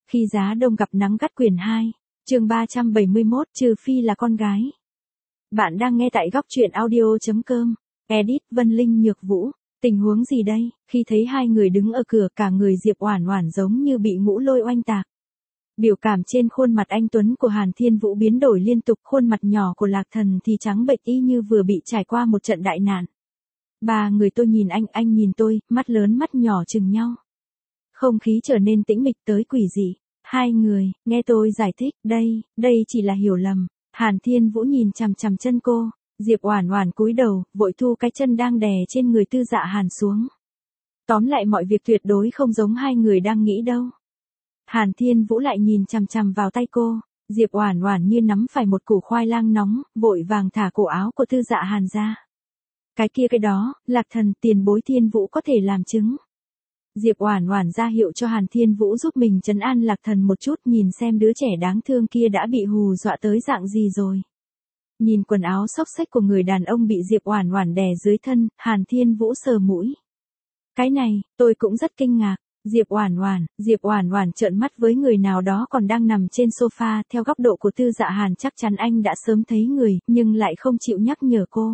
Khi giá đông gặp nắng gắt quyển 2, chương 371, trừ phi là con gái. Bạn đang nghe tại góc truyện audio.com, edit Vân Linh Nhược Vũ. Tình huống gì đây? Khi thấy hai người đứng ở cửa, cả người Diệp Oản Oản giống như bị ngũ lôi oanh tạc. Biểu cảm trên khuôn mặt anh tuấn của Hàn Thiên Vũ biến đổi liên tục, khuôn mặt nhỏ của Lạc Thần thì trắng bệch y như vừa bị trải qua một trận đại nạn. Ba người tôi nhìn anh nhìn tôi, mắt lớn mắt nhỏ chừng nhau. Không khí trở nên tĩnh mịch tới quỷ dị. Hai người, nghe tôi giải thích, đây chỉ là hiểu lầm. Hàn Thiên Vũ nhìn chằm chằm chân cô, Diệp Oản Oản cúi đầu, vội thu cái chân đang đè trên người Tư Dạ Hàn xuống. Tóm lại mọi việc tuyệt đối không giống hai người đang nghĩ đâu. Hàn Thiên Vũ lại nhìn chằm chằm vào tay cô, Diệp Oản Oản như nắm phải một củ khoai lang nóng, vội vàng thả cổ áo của Tư Dạ Hàn ra. Cái đó, Lạc Thần, tiền bối Thiên Vũ có thể làm chứng. Diệp Oản Oản ra hiệu cho Hàn Thiên Vũ giúp mình trấn an Lạc Thần một chút, nhìn xem đứa trẻ đáng thương kia đã bị hù dọa tới dạng gì rồi. Nhìn quần áo xốc xếch của người đàn ông bị Diệp Oản Oản đè dưới thân, Hàn Thiên Vũ sờ mũi. Cái này, tôi cũng rất kinh ngạc. Diệp Oản Oản trợn mắt với người nào đó còn đang nằm trên sofa, theo góc độ của Tư Dạ Hàn chắc chắn anh đã sớm thấy người, nhưng lại không chịu nhắc nhở cô.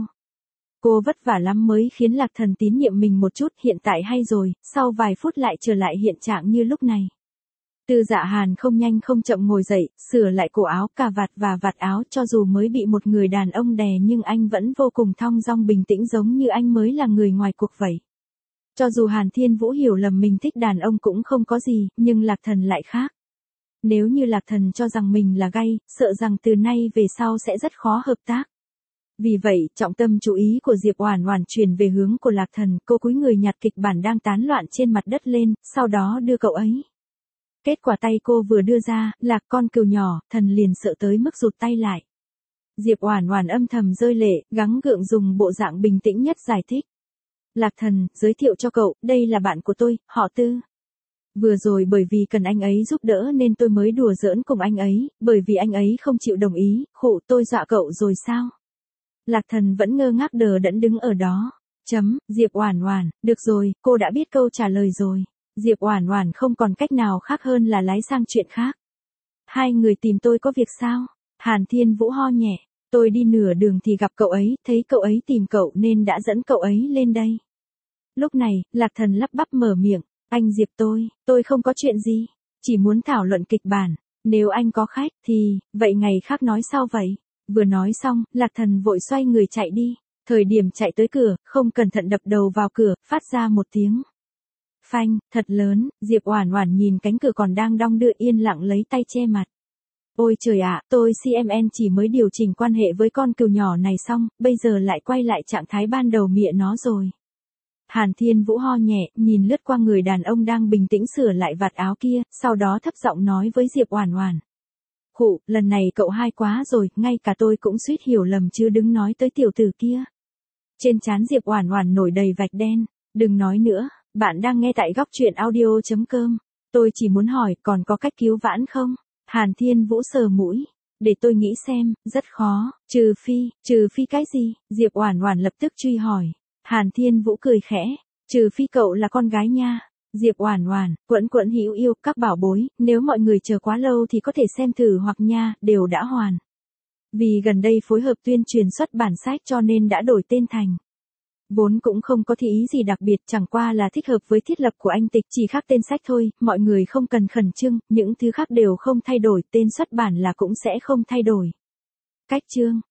Cô vất vả lắm mới khiến Lạc Thần tín nhiệm mình một chút, hiện tại hay rồi, sau vài phút lại trở lại hiện trạng như lúc này. Tư Dạ Hàn không nhanh không chậm ngồi dậy, sửa lại cổ áo, cà vạt và vạt áo, cho dù mới bị một người đàn ông đè nhưng anh vẫn vô cùng thong dong bình tĩnh, giống như anh mới là người ngoài cuộc vậy. Cho dù Hàn Thiên Vũ hiểu lầm mình thích đàn ông cũng không có gì, nhưng Lạc Thần lại khác. Nếu như Lạc Thần cho rằng mình là gay, sợ rằng từ nay về sau sẽ rất khó hợp tác. Vì vậy, trọng tâm chú ý của Diệp Oản Oản chuyển về hướng của Lạc Thần, cô cúi người nhặt kịch bản đang tán loạn trên mặt đất lên, sau đó đưa cậu ấy. Kết quả tay cô vừa đưa ra, Lạc con cừu nhỏ, thần liền sợ tới mức rụt tay lại. Diệp Oản Oản âm thầm rơi lệ, gắng gượng dùng bộ dạng bình tĩnh nhất giải thích. Lạc Thần, giới thiệu cho cậu, đây là bạn của tôi, họ Tư. Vừa rồi bởi vì cần anh ấy giúp đỡ nên tôi mới đùa giỡn cùng anh ấy, bởi vì anh ấy không chịu đồng ý, khổ, tôi dọa cậu rồi sao? Lạc Thần vẫn ngơ ngác đờ đẫn đứng ở đó. Diệp Oản Oản, được rồi, cô đã biết câu trả lời rồi. Diệp Oản Oản không còn cách nào khác hơn là lái sang chuyện khác. Hai người tìm tôi có việc sao? Hàn Thiên Vũ ho nhẹ. Tôi đi nửa đường thì gặp cậu ấy, thấy cậu ấy tìm cậu nên đã dẫn cậu ấy lên đây. Lúc này, Lạc Thần lắp bắp mở miệng. Anh Diệp, tôi không có chuyện gì. Chỉ muốn thảo luận kịch bản. Nếu anh có khách thì, vậy ngày khác nói sau vậy. Vừa nói xong, Lạc Thần vội xoay người chạy đi. Thời điểm chạy tới cửa, không cẩn thận đập đầu vào cửa, phát ra một tiếng phanh, thật lớn. Diệp Oản Oản nhìn cánh cửa còn đang đong đưa, yên lặng lấy tay che mặt. Ôi trời ạ, tôi CMN chỉ mới điều chỉnh quan hệ với con cừu nhỏ này xong, bây giờ lại quay lại trạng thái ban đầu mịa nó rồi. Hàn Thiên Vũ ho nhẹ, nhìn lướt qua người đàn ông đang bình tĩnh sửa lại vạt áo kia, sau đó thấp giọng nói với Diệp Oản Oản. Khụ, lần này cậu hai quá rồi, ngay cả tôi cũng suýt hiểu lầm chứ đừng nói tới tiểu tử kia. Trên trán Diệp Oản Oản nổi đầy vạch đen, đừng nói nữa, bạn đang nghe tại góc truyện audio.com. Tôi chỉ muốn hỏi, còn có cách cứu vãn không? Hàn Thiên Vũ sờ mũi. Để tôi nghĩ xem, rất khó, trừ phi cái gì? Diệp Oản Oản lập tức truy hỏi. Hàn Thiên Vũ cười khẽ, trừ phi cậu là con gái nha. Diệp Oản Oản, quẫn hữu yêu, các bảo bối, nếu mọi người chờ quá lâu thì có thể xem thử hoặc nha, đều đã hoàn. Vì gần đây phối hợp tuyên truyền xuất bản sách cho nên đã đổi tên thành. Vốn cũng không có ý gì đặc biệt, chẳng qua là thích hợp với thiết lập của anh Tịch, chỉ khác tên sách thôi, mọi người không cần khẩn trương, những thứ khác đều không thay đổi, tên xuất bản là cũng sẽ không thay đổi. Cách chương,